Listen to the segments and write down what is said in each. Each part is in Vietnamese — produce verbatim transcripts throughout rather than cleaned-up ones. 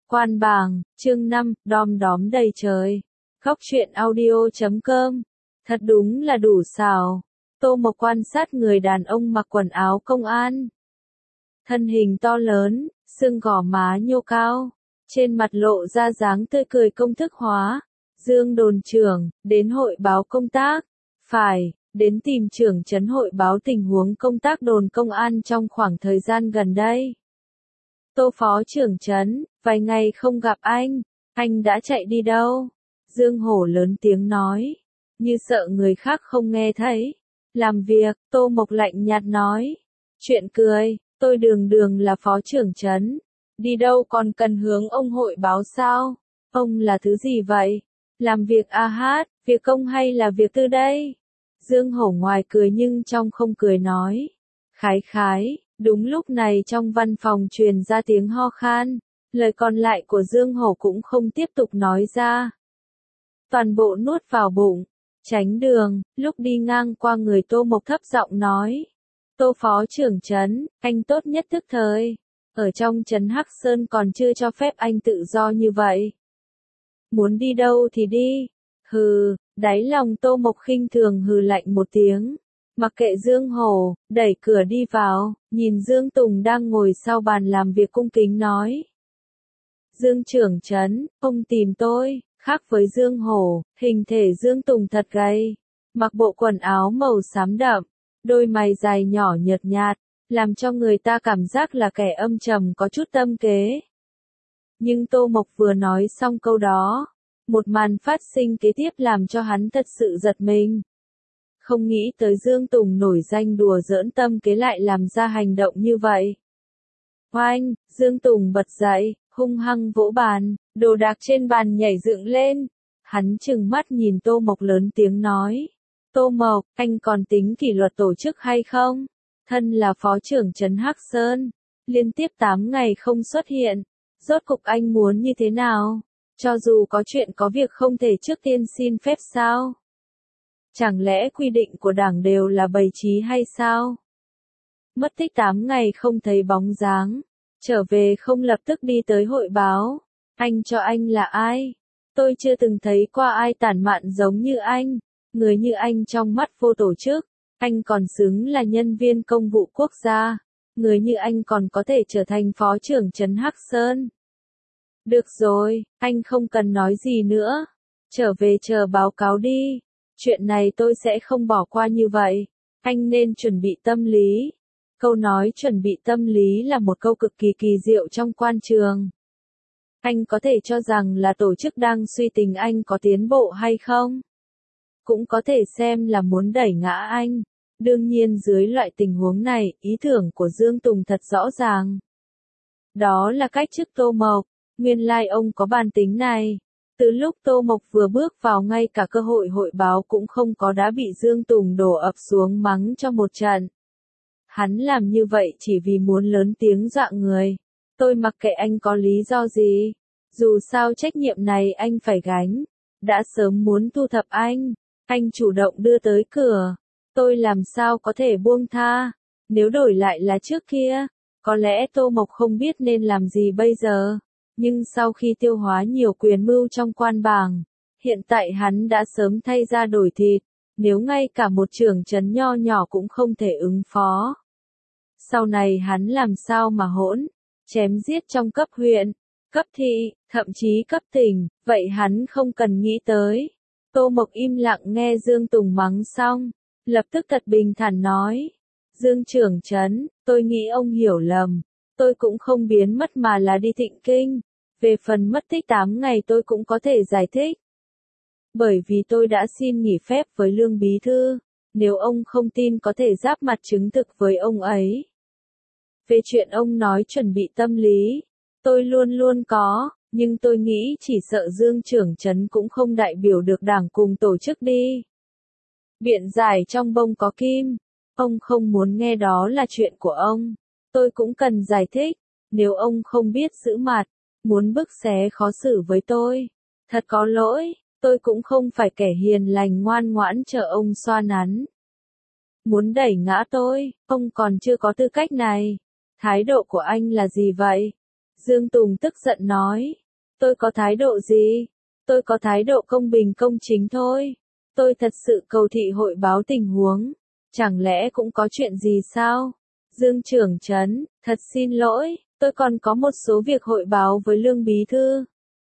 Quan Bàng, chương năm, đom đóm đầy trời. Góc truyện audio chấm com. Thật đúng là đủ xào. Tô Mộc quan sát người đàn ông mặc quần áo công an. Thân hình to lớn, xương gò má nhô cao. Trên mặt lộ ra dáng tươi cười công thức hóa. Dương đồn trưởng, đến hội báo công tác. Phải, đến tìm trưởng trấn hội báo tình huống công tác đồn công an trong khoảng thời gian gần đây. Tô phó trưởng trấn, vài ngày không gặp anh, anh đã chạy đi đâu? Dương Hổ lớn tiếng nói, như sợ người khác không nghe thấy. Làm việc, Tô Mộc lạnh nhạt nói. Chuyện cười, tôi đường đường là phó trưởng trấn. Đi đâu còn cần hướng ông hội báo sao? Ông là thứ gì vậy? Làm việc a hát, việc công hay là việc tư đây? Dương Hổ ngoài cười nhưng trong không cười nói. Khái khái. Đúng lúc này trong văn phòng truyền ra tiếng ho khan, lời còn lại của Dương Hổ cũng không tiếp tục nói ra. Toàn bộ nuốt vào bụng, tránh đường, lúc đi ngang qua người Tô Mộc thấp giọng nói. Tô phó trưởng trấn, anh tốt nhất tức thời, ở trong trấn Hắc Sơn còn chưa cho phép anh tự do như vậy. Muốn đi đâu thì đi, hừ, đáy lòng Tô Mộc khinh thường hừ lạnh một tiếng. Mặc kệ Dương Hổ, đẩy cửa đi vào, nhìn Dương Tùng đang ngồi sau bàn làm việc cung kính nói. Dương trưởng trấn, ông tìm tôi, khác với Dương Hổ, hình thể Dương Tùng thật gầy, mặc bộ quần áo màu xám đậm, đôi mày dài nhỏ nhợt nhạt, làm cho người ta cảm giác là kẻ âm trầm có chút tâm kế. Nhưng Tô Mộc vừa nói xong câu đó, một màn phát sinh kế tiếp làm cho hắn thật sự giật mình. Không nghĩ tới Dương Tùng nổi danh đùa giỡn tâm kế lại làm ra hành động như vậy. Oanh, Dương Tùng bật dậy, hung hăng vỗ bàn, đồ đạc trên bàn nhảy dựng lên. Hắn trừng mắt nhìn Tô Mộc lớn tiếng nói. Tô Mộc, anh còn tính kỷ luật tổ chức hay không? Thân là phó trưởng trấn Hắc Sơn, liên tiếp tám ngày không xuất hiện. Rốt cục anh muốn như thế nào? Cho dù có chuyện có việc không thể trước tiên xin phép sao? Chẳng lẽ quy định của đảng đều là bày trí hay sao? Mất tích tám ngày không thấy bóng dáng, trở về không lập tức đi tới hội báo. Anh cho anh là ai? Tôi chưa từng thấy qua ai tản mạn giống như anh. Người như anh trong mắt vô tổ chức, anh còn xứng là nhân viên công vụ quốc gia. Người như anh còn có thể trở thành phó trưởng trấn Hắc Sơn. Được rồi, anh không cần nói gì nữa. Trở về chờ báo cáo đi. Chuyện này tôi sẽ không bỏ qua như vậy. Anh nên chuẩn bị tâm lý. Câu nói chuẩn bị tâm lý là một câu cực kỳ kỳ diệu trong quan trường. Anh có thể cho rằng là tổ chức đang suy tính anh có tiến bộ hay không. Cũng có thể xem là muốn đẩy ngã anh. Đương nhiên dưới loại tình huống này, ý tưởng của Dương Tùng thật rõ ràng. Đó là cách chức Tô Mộc. Nguyên lai like ông có bản tính này. Từ lúc Tô Mộc vừa bước vào ngay cả cơ hội hội báo cũng không có đã bị Dương Tùng đổ ập xuống mắng cho một trận. Hắn làm như vậy chỉ vì muốn lớn tiếng dọa người. Tôi mặc kệ anh có lý do gì. Dù sao trách nhiệm này anh phải gánh. Đã sớm muốn thu thập anh. Anh chủ động đưa tới cửa. Tôi làm sao có thể buông tha. Nếu đổi lại là trước kia, có lẽ Tô Mộc không biết nên làm gì bây giờ. Nhưng sau khi tiêu hóa nhiều quyền mưu trong quan bàng, hiện tại hắn đã sớm thay ra đổi thịt, nếu ngay cả một trưởng trấn nho nhỏ cũng không thể ứng phó. Sau này hắn làm sao mà hỗn, chém giết trong cấp huyện, cấp thị, thậm chí cấp tỉnh, vậy hắn không cần nghĩ tới. Tô Mộc im lặng nghe Dương Tùng mắng xong, lập tức thật bình thản nói. Dương trưởng trấn, tôi nghĩ ông hiểu lầm, tôi cũng không biến mất mà là đi Thịnh Kinh. Về phần mất tích tám ngày tôi cũng có thể giải thích. Bởi vì tôi đã xin nghỉ phép với Lương Bí Thư, nếu ông không tin có thể giáp mặt chứng thực với ông ấy. Về chuyện ông nói chuẩn bị tâm lý, tôi luôn luôn có, nhưng tôi nghĩ chỉ sợ Dương trưởng trấn cũng không đại biểu được đảng cùng tổ chức đi. Biện giải trong bông có kim, ông không muốn nghe đó là chuyện của ông. Tôi cũng cần giải thích, nếu ông không biết giữ mặt. Muốn bức xé khó xử với tôi. Thật có lỗi, tôi cũng không phải kẻ hiền lành ngoan ngoãn chờ ông xoa nắn. Muốn đẩy ngã tôi, ông còn chưa có tư cách này. Thái độ của anh là gì vậy? Dương Tùng tức giận nói. Tôi có thái độ gì? Tôi có thái độ công bình công chính thôi. Tôi thật sự cầu thị hội báo tình huống. Chẳng lẽ cũng có chuyện gì sao? Dương trưởng trấn, thật xin lỗi, tôi còn có một số việc hội báo với Lương Bí Thư.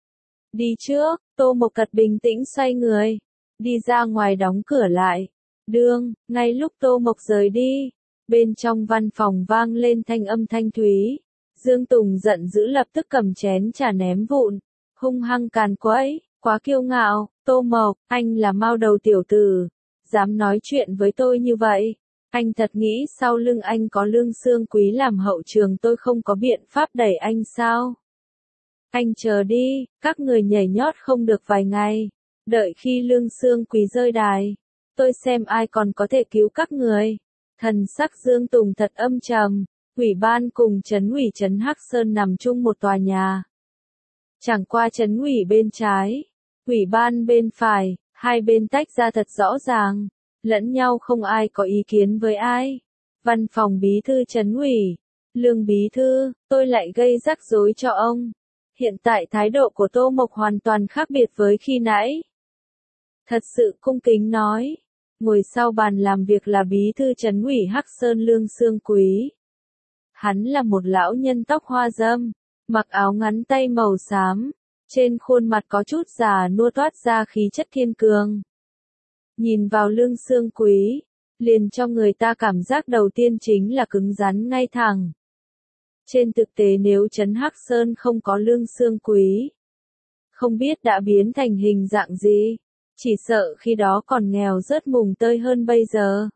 Đi trước, Tô Mộc Cật bình tĩnh xoay người. Đi ra ngoài đóng cửa lại. Đương, ngay lúc Tô Mộc rời đi. Bên trong văn phòng vang lên thanh âm thanh thúy. Dương Tùng giận dữ lập tức cầm chén trà ném vụn. Hung hăng càn quấy, quá kiêu ngạo. Tô Mộc, anh là mao đầu tiểu tử. Dám nói chuyện với tôi như vậy. Anh thật nghĩ sau lưng anh có Lương Xương Quý làm hậu trường tôi không có biện pháp đẩy anh sao? Anh chờ đi, các người nhảy nhót không được vài ngày. Đợi khi Lương Xương Quý rơi đài. Tôi xem ai còn có thể cứu các người. Thần sắc Dương Tùng thật âm trầm. Ủy ban cùng trấn ủy trấn Hắc Sơn nằm chung một tòa nhà. Chẳng qua trấn ủy bên trái, ủy ban bên phải, hai bên tách ra thật rõ ràng. Lẫn nhau không ai có ý kiến với ai. Văn phòng bí thư trấn ủy. Lương bí thư, tôi lại gây rắc rối cho ông. Hiện tại thái độ của Tô Mộc hoàn toàn khác biệt với khi nãy. Thật sự cung kính nói. Ngồi sau bàn làm việc là bí thư trấn ủy Hắc Sơn Lương Xương Quý. Hắn là một lão nhân tóc hoa râm, mặc áo ngắn tay màu xám. Trên khuôn mặt có chút già nua toát ra khí chất kiên cường. Nhìn vào Lương Xương Quý, liền cho người ta cảm giác đầu tiên chính là cứng rắn ngay thẳng. Trên thực tế nếu trấn Hắc Sơn không có Lương Xương Quý, không biết đã biến thành hình dạng gì, chỉ sợ khi đó còn nghèo rớt mùng tơi hơn bây giờ.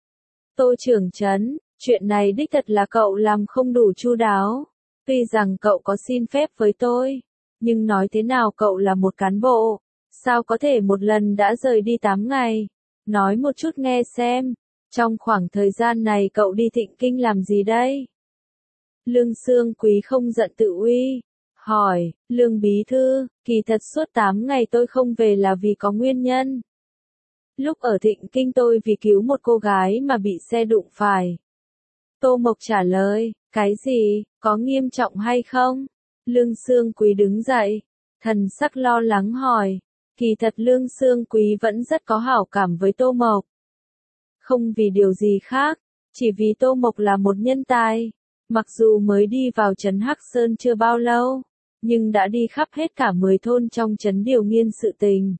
Tô trưởng trấn, chuyện này đích thật là cậu làm không đủ chu đáo. Tuy rằng cậu có xin phép với tôi, nhưng nói thế nào cậu là một cán bộ. Sao có thể một lần đã rời đi tám ngày? Nói một chút nghe xem. Trong khoảng thời gian này cậu đi Thịnh Kinh làm gì đây? Lương Xương Quý không giận tự uy. Hỏi, Lương bí thư, kỳ thật suốt tám ngày tôi không về là vì có nguyên nhân. Lúc ở Thịnh Kinh tôi vì cứu một cô gái mà bị xe đụng phải. Tô Mộc trả lời, cái gì, có nghiêm trọng hay không? Lương Xương Quý đứng dậy. Thần sắc lo lắng hỏi. Kỳ thật Lương Xương Quý vẫn rất có hảo cảm với Tô Mộc. Không vì điều gì khác, chỉ vì Tô Mộc là một nhân tài. Mặc dù mới đi vào trấn Hắc Sơn chưa bao lâu, nhưng đã đi khắp hết cả mười thôn trong trấn điều nghiên sự tình.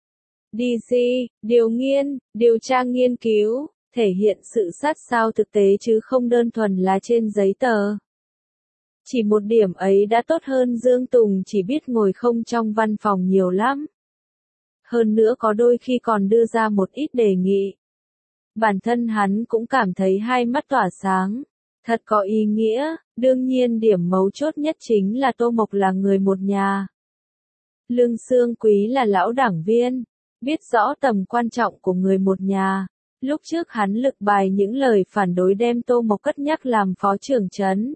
Đi gì, điều nghiên, điều tra nghiên cứu, thể hiện sự sát sao thực tế chứ không đơn thuần là trên giấy tờ. Chỉ một điểm ấy đã tốt hơn Dương Tùng chỉ biết ngồi không trong văn phòng nhiều lắm. Hơn nữa có đôi khi còn đưa ra một ít đề nghị. Bản thân hắn cũng cảm thấy hai mắt tỏa sáng. Thật có ý nghĩa, đương nhiên điểm mấu chốt nhất chính là Tô Mộc là người một nhà. Lương Xương Quý là lão đảng viên, biết rõ tầm quan trọng của người một nhà. Lúc trước hắn lực bài những lời phản đối đem Tô Mộc cất nhắc làm phó trưởng trấn.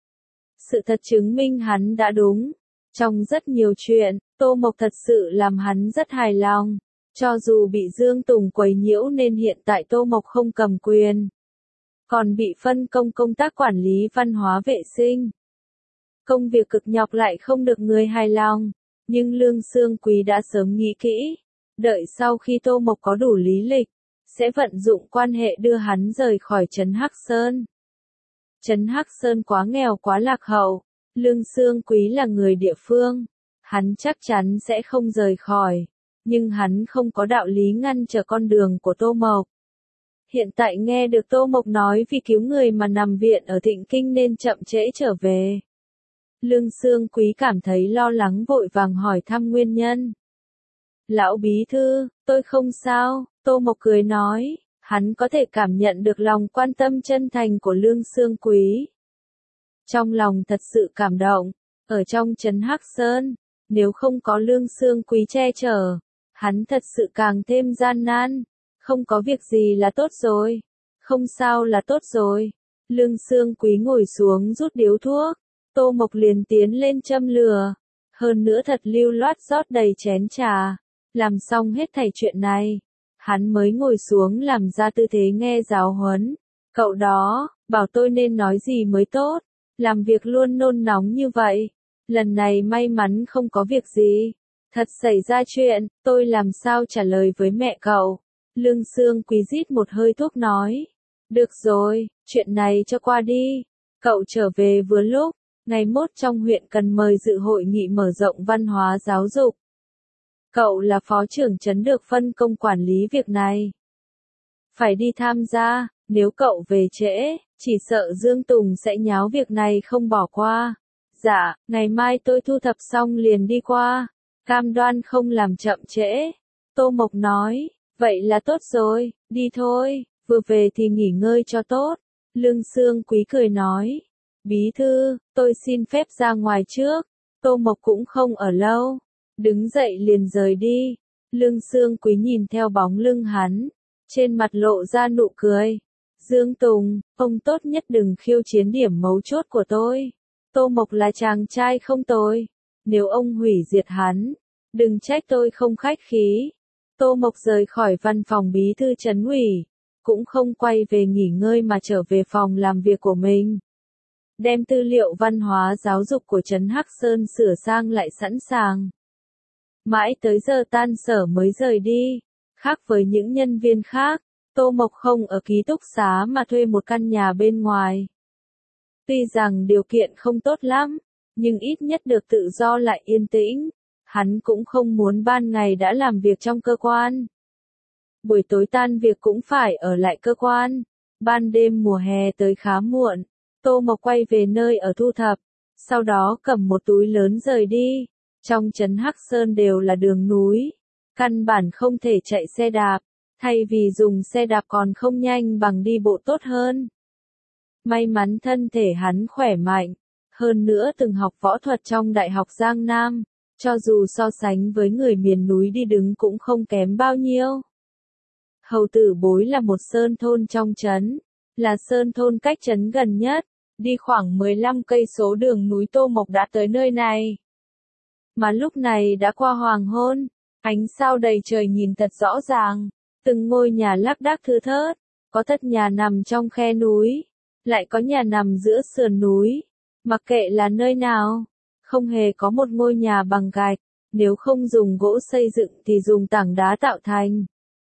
Sự thật chứng minh hắn đã đúng. Trong rất nhiều chuyện, Tô Mộc thật sự làm hắn rất hài lòng. Cho dù bị Dương Tùng quấy nhiễu nên hiện tại Tô Mộc không cầm quyền. Còn bị phân công công tác quản lý văn hóa vệ sinh. Công việc cực nhọc lại không được người hài lòng. Nhưng Lương Xương Quý đã sớm nghĩ kỹ. Đợi sau khi Tô Mộc có đủ lý lịch, sẽ vận dụng quan hệ đưa hắn rời khỏi trấn Hắc Sơn. Trấn Hắc Sơn quá nghèo quá lạc hậu. Lương Xương Quý là người địa phương. Hắn chắc chắn sẽ không rời khỏi. Nhưng hắn không có đạo lý ngăn trở con đường của Tô Mộc. Hiện tại nghe được Tô Mộc nói vì cứu người mà nằm viện ở Thịnh Kinh nên chậm trễ trở về. Lương Xương Quý cảm thấy lo lắng vội vàng hỏi thăm nguyên nhân. Lão bí thư, tôi không sao, Tô Mộc cười nói, hắn có thể cảm nhận được lòng quan tâm chân thành của Lương Xương Quý. Trong lòng thật sự cảm động, ở trong trấn Hắc Sơn, nếu không có Lương Xương Quý che chở, hắn thật sự càng thêm gian nan. Không có việc gì là tốt rồi. Không sao là tốt rồi. Lương Xương Quý ngồi xuống rút điếu thuốc. Tô Mộc liền tiến lên châm lửa. Hơn nữa thật lưu loát rót đầy chén trà. Làm xong hết thảy chuyện này. Hắn mới ngồi xuống làm ra tư thế nghe giáo huấn. Cậu đó, bảo tôi nên nói gì mới tốt. làm việc luôn nôn nóng như vậy. Lần này may mắn không có việc gì. Thật xảy ra chuyện, tôi làm sao trả lời với mẹ cậu? Lương Xương Quý rít một hơi thuốc nói. Được rồi, chuyện này cho qua đi. Cậu trở về vừa lúc, ngày mốt trong huyện cần mời dự hội nghị mở rộng văn hóa giáo dục. Cậu là phó trưởng trấn được phân công quản lý việc này. Phải đi tham gia, nếu cậu về trễ, chỉ sợ Dương Tùng sẽ nháo việc này không bỏ qua. Dạ, ngày mai tôi thu thập xong liền đi qua, cam đoan không làm chậm trễ. Tô Mộc nói, vậy là tốt rồi, đi thôi, vừa về thì nghỉ ngơi cho tốt. Lương Xương Quý cười nói, bí thư, tôi xin phép ra ngoài trước. Tô Mộc cũng không ở lâu, đứng dậy liền rời đi. Lương Xương Quý nhìn theo bóng lưng hắn, trên mặt lộ ra nụ cười. Dương Tùng, ông tốt nhất đừng khiêu chiến điểm mấu chốt của tôi. Tô Mộc là chàng trai không tồi, nếu ông hủy diệt hắn, đừng trách tôi không khách khí. Tô Mộc rời khỏi văn phòng bí thư trấn ủy, cũng không quay về nghỉ ngơi mà trở về phòng làm việc của mình. Đem tư liệu văn hóa giáo dục của trấn Hắc Sơn sửa sang lại sẵn sàng. Mãi tới giờ tan sở mới rời đi, khác với những nhân viên khác, Tô Mộc không ở ký túc xá mà thuê một căn nhà bên ngoài. Tuy rằng điều kiện không tốt lắm, nhưng ít nhất được tự do lại yên tĩnh. Hắn cũng không muốn ban ngày đã làm việc trong cơ quan. Buổi tối tan việc cũng phải ở lại cơ quan. Ban đêm mùa hè tới khá muộn, Tô Mộc quay về nơi ở thu thập, sau đó cầm một túi lớn rời đi. Trong trấn Hắc Sơn đều là đường núi, căn bản không thể chạy xe đạp, thay vì dùng xe đạp còn không nhanh bằng đi bộ tốt hơn. May mắn thân thể hắn khỏe mạnh, hơn nữa từng học võ thuật trong Đại học Giang Nam, cho dù so sánh với người miền núi đi đứng cũng không kém bao nhiêu. Hầu Tử Bối là một sơn thôn trong trấn, là sơn thôn cách trấn gần nhất, đi khoảng mười lăm cây số đường núi Tô Mộc đã tới nơi này. Mà lúc này đã qua hoàng hôn, ánh sao đầy trời nhìn thật rõ ràng, từng ngôi nhà lác đác thưa thớt, có tất nhà nằm trong khe núi, lại có nhà nằm giữa sườn núi, mặc kệ là nơi nào, không hề có một ngôi nhà bằng gạch, nếu không dùng gỗ xây dựng thì dùng tảng đá tạo thành.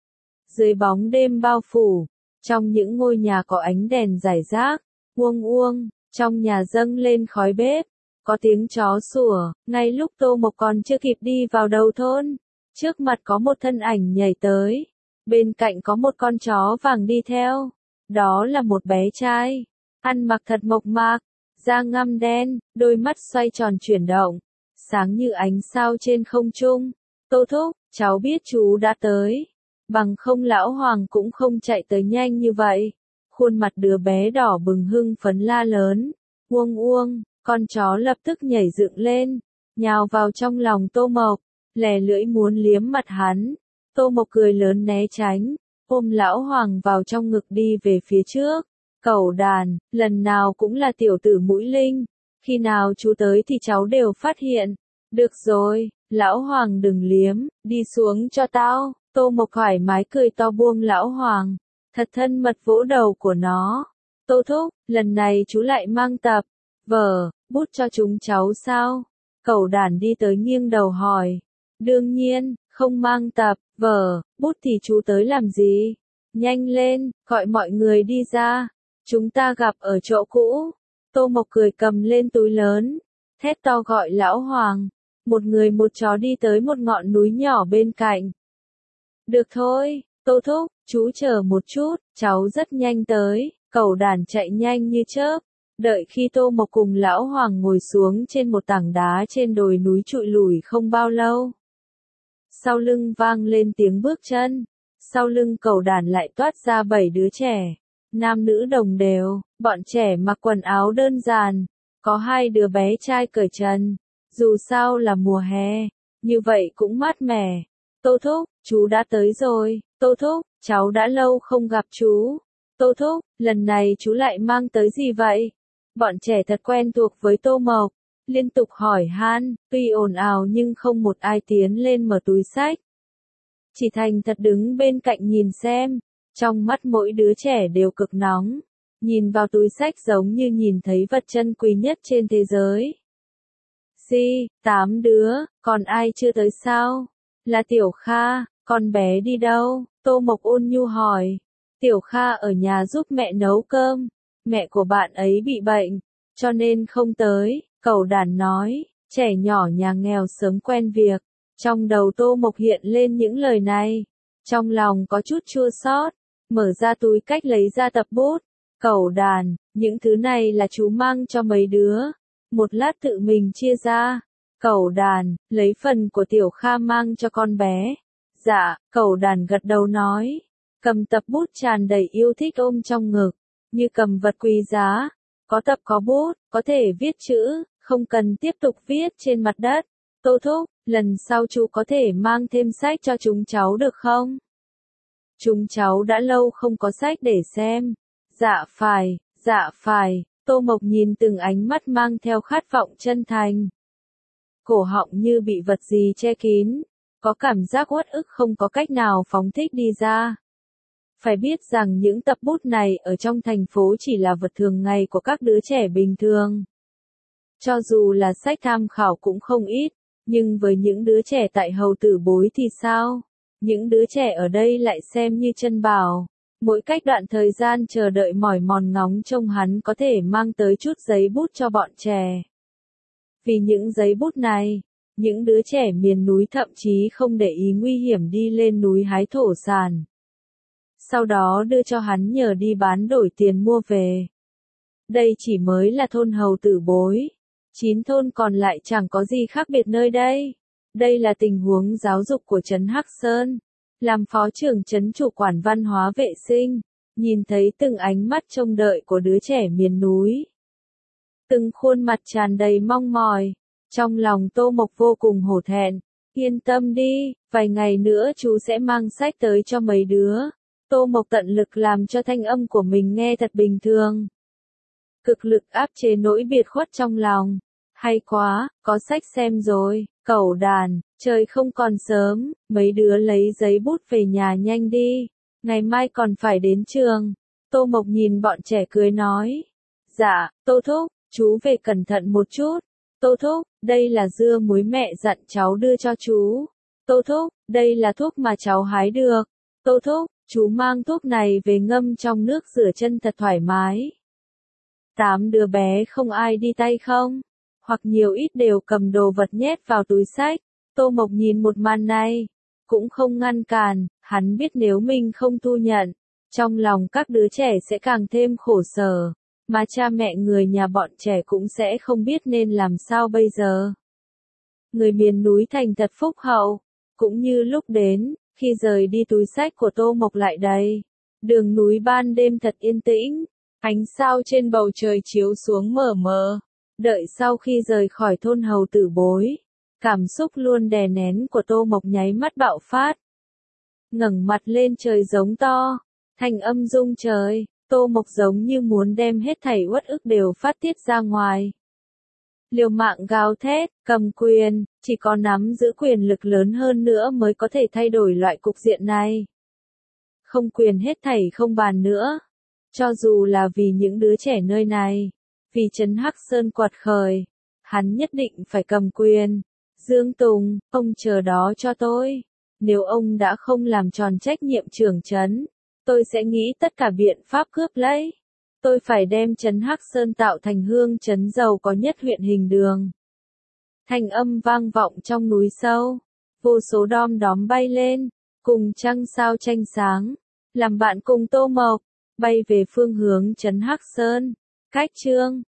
Dưới bóng đêm bao phủ, trong những ngôi nhà có ánh đèn rải rác, uông uông, trong nhà dâng lên khói bếp, có tiếng chó sủa. Ngay lúc Tô Mộc còn chưa kịp đi vào đầu thôn, trước mặt có một thân ảnh nhảy tới, bên cạnh có một con chó vàng đi theo. Đó là một bé trai, ăn mặc thật mộc mạc, da ngăm đen, đôi mắt xoay tròn chuyển động, sáng như ánh sao trên không trung. Tô thúc, cháu biết chú đã tới, bằng không lão Hoàng cũng không chạy tới nhanh như vậy. Khuôn mặt đứa bé đỏ bừng hưng phấn la lớn, uông uông, con chó lập tức nhảy dựng lên, nhào vào trong lòng Tô Mộc, lè lưỡi muốn liếm mặt hắn. Tô Mộc cười lớn né tránh, ôm lão Hoàng vào trong ngực đi về phía trước. Cẩu đàn, lần nào cũng là tiểu tử mũi linh, khi nào chú tới thì cháu đều phát hiện. Được rồi, lão Hoàng đừng liếm, đi xuống cho tao. Tô Mộc thoải mái cười to buông lão Hoàng, thật thân mật vỗ đầu của nó. Tô thúc, lần này chú lại mang tập, vở, bút cho chúng cháu sao? Cẩu đàn đi tới nghiêng đầu hỏi. Đương nhiên, không mang tập, vở, bút thì chú tới làm gì? Nhanh lên, gọi mọi người đi ra. Chúng ta gặp ở chỗ cũ. Tô Mộc cười cầm lên túi lớn, thét to gọi lão Hoàng. Một người một chó đi tới một ngọn núi nhỏ bên cạnh. Được thôi, Tô thúc, chú chờ một chút, cháu rất nhanh tới. Cẩu đàn chạy nhanh như chớp. Đợi khi Tô Mộc cùng lão Hoàng ngồi xuống trên một tảng đá trên đồi núi trụi lủi không bao lâu, sau lưng vang lên tiếng bước chân. Sau lưng cẩu đàn lại toát ra bảy đứa trẻ, nam nữ đồng đều, bọn trẻ mặc quần áo đơn giản, có hai đứa bé trai cởi trần, dù sao là mùa hè, như vậy cũng mát mẻ. Tô thúc, chú đã tới rồi. Tô thúc, cháu đã lâu không gặp chú. Tô thúc, lần này chú lại mang tới gì vậy? Bọn trẻ thật quen thuộc với Tô Mộc, liên tục hỏi han, tuy ồn ào nhưng không một ai tiến lên mở túi xách. Chỉ thành thật đứng bên cạnh nhìn xem, trong mắt mỗi đứa trẻ đều cực nóng. nhìn vào túi xách giống như nhìn thấy vật chân quý nhất trên thế giới. Gì, tám đứa, còn ai chưa tới sao? Là Tiểu Kha, con bé đi đâu? Tô Mộc ôn nhu hỏi. Tiểu Kha ở nhà giúp mẹ nấu cơm, mẹ của bạn ấy bị bệnh, cho nên không tới, Cẩu Đàn nói, trẻ nhỏ nhà nghèo sớm quen việc. Trong đầu Tô Mộc hiện lên những lời này, trong lòng có chút chua xót, mở ra túi cách lấy ra tập bút. Cẩu Đàn, những thứ này là chú mang cho mấy đứa, một lát tự mình chia ra. Cẩu Đàn, lấy phần của Tiểu Kha mang cho con bé. Dạ, Cẩu Đàn gật đầu nói, cầm tập bút tràn đầy yêu thích ôm trong ngực, như cầm vật quý giá, có tập có bút, có thể viết chữ, không cần tiếp tục viết trên mặt đất. Tô thúc, lần sau chú có thể mang thêm sách cho chúng cháu được không? Chúng cháu đã lâu không có sách để xem. Dạ phải, dạ phải, Tô Mộc nhìn từng ánh mắt mang theo khát vọng chân thành. Cổ họng như bị vật gì che kín, có cảm giác uất ức không có cách nào phóng thích đi ra. Phải biết rằng những tập bút này ở trong thành phố chỉ là vật thường ngày của các đứa trẻ bình thường. Cho dù là sách tham khảo cũng không ít, nhưng với những đứa trẻ tại Hầu Tử Bối thì sao? Những đứa trẻ ở đây lại xem như chân bảo. Mỗi cách đoạn thời gian chờ đợi mỏi mòn ngóng trông hắn có thể mang tới chút giấy bút cho bọn trẻ. Vì những giấy bút này, những đứa trẻ miền núi thậm chí không để ý nguy hiểm đi lên núi hái thổ sản. Sau đó đưa cho hắn nhờ đi bán đổi tiền mua về. Đây chỉ mới là thôn Hầu Tử Bối. Chín thôn còn lại chẳng có gì khác biệt nơi đây. Đây là tình huống giáo dục của trấn Hắc Sơn. Làm phó trưởng trấn chủ quản văn hóa vệ sinh, nhìn thấy từng ánh mắt trông đợi của đứa trẻ miền núi. Từng khuôn mặt tràn đầy mong mỏi, trong lòng Tô Mộc vô cùng hổ thẹn. Yên tâm đi, vài ngày nữa chú sẽ mang sách tới cho mấy đứa. Tô Mộc tận lực làm cho thanh âm của mình nghe thật bình thường. Cực lực áp chế nỗi biệt khuất trong lòng. Hay quá, có sách xem rồi. Cẩu Đàn, trời không còn sớm, mấy đứa lấy giấy bút về nhà nhanh đi, ngày mai còn phải đến trường. Tô Mộc nhìn bọn trẻ cười nói. Dạ, Tô thúc, chú về cẩn thận một chút. Tô thúc, đây là dưa muối mẹ dặn cháu đưa cho chú. Tô thúc, đây là thuốc mà cháu hái được. Tô thúc, chú mang thuốc này về ngâm trong nước rửa chân thật thoải mái. Tám đứa bé không ai đi tay không? Hoặc nhiều ít đều cầm đồ vật nhét vào túi xách. Tô Mộc nhìn một màn này, cũng không ngăn cản, hắn biết nếu mình không thu nhận, trong lòng các đứa trẻ sẽ càng thêm khổ sở, mà cha mẹ người nhà bọn trẻ cũng sẽ không biết nên làm sao bây giờ. Người miền núi thành thật phúc hậu, cũng như lúc đến, khi rời đi túi xách của Tô Mộc lại đầy. Đường núi ban đêm thật yên tĩnh, ánh sao trên bầu trời chiếu xuống mờ mờ. Đợi sau khi rời khỏi thôn Hầu Tử Bối, cảm xúc luôn đè nén của Tô Mộc nháy mắt bạo phát. Ngẩng mặt lên trời giống to, thanh âm rung trời, Tô Mộc giống như muốn đem hết thảy uất ức đều phát tiết ra ngoài. Liều mạng gào thét, cầm quyền, chỉ có nắm giữ quyền lực lớn hơn nữa mới có thể thay đổi loại cục diện này. Không quyền hết thảy không bàn nữa. Cho dù là vì những đứa trẻ nơi này, vì trấn Hắc Sơn quật khởi, hắn nhất định phải cầm quyền. Dương Tùng, ông chờ đó cho tôi. Nếu ông đã không làm tròn trách nhiệm trưởng trấn, tôi sẽ nghĩ tất cả biện pháp cướp lấy. Tôi phải đem trấn Hắc Sơn tạo thành hương trấn giàu có nhất huyện Hình Đường. Thanh âm vang vọng trong núi sâu, vô số đom đóm bay lên, cùng trăng sao tranh sáng, làm bạn cùng Tô Mộc, bay về phương hướng trấn Hắc Sơn. Cách chương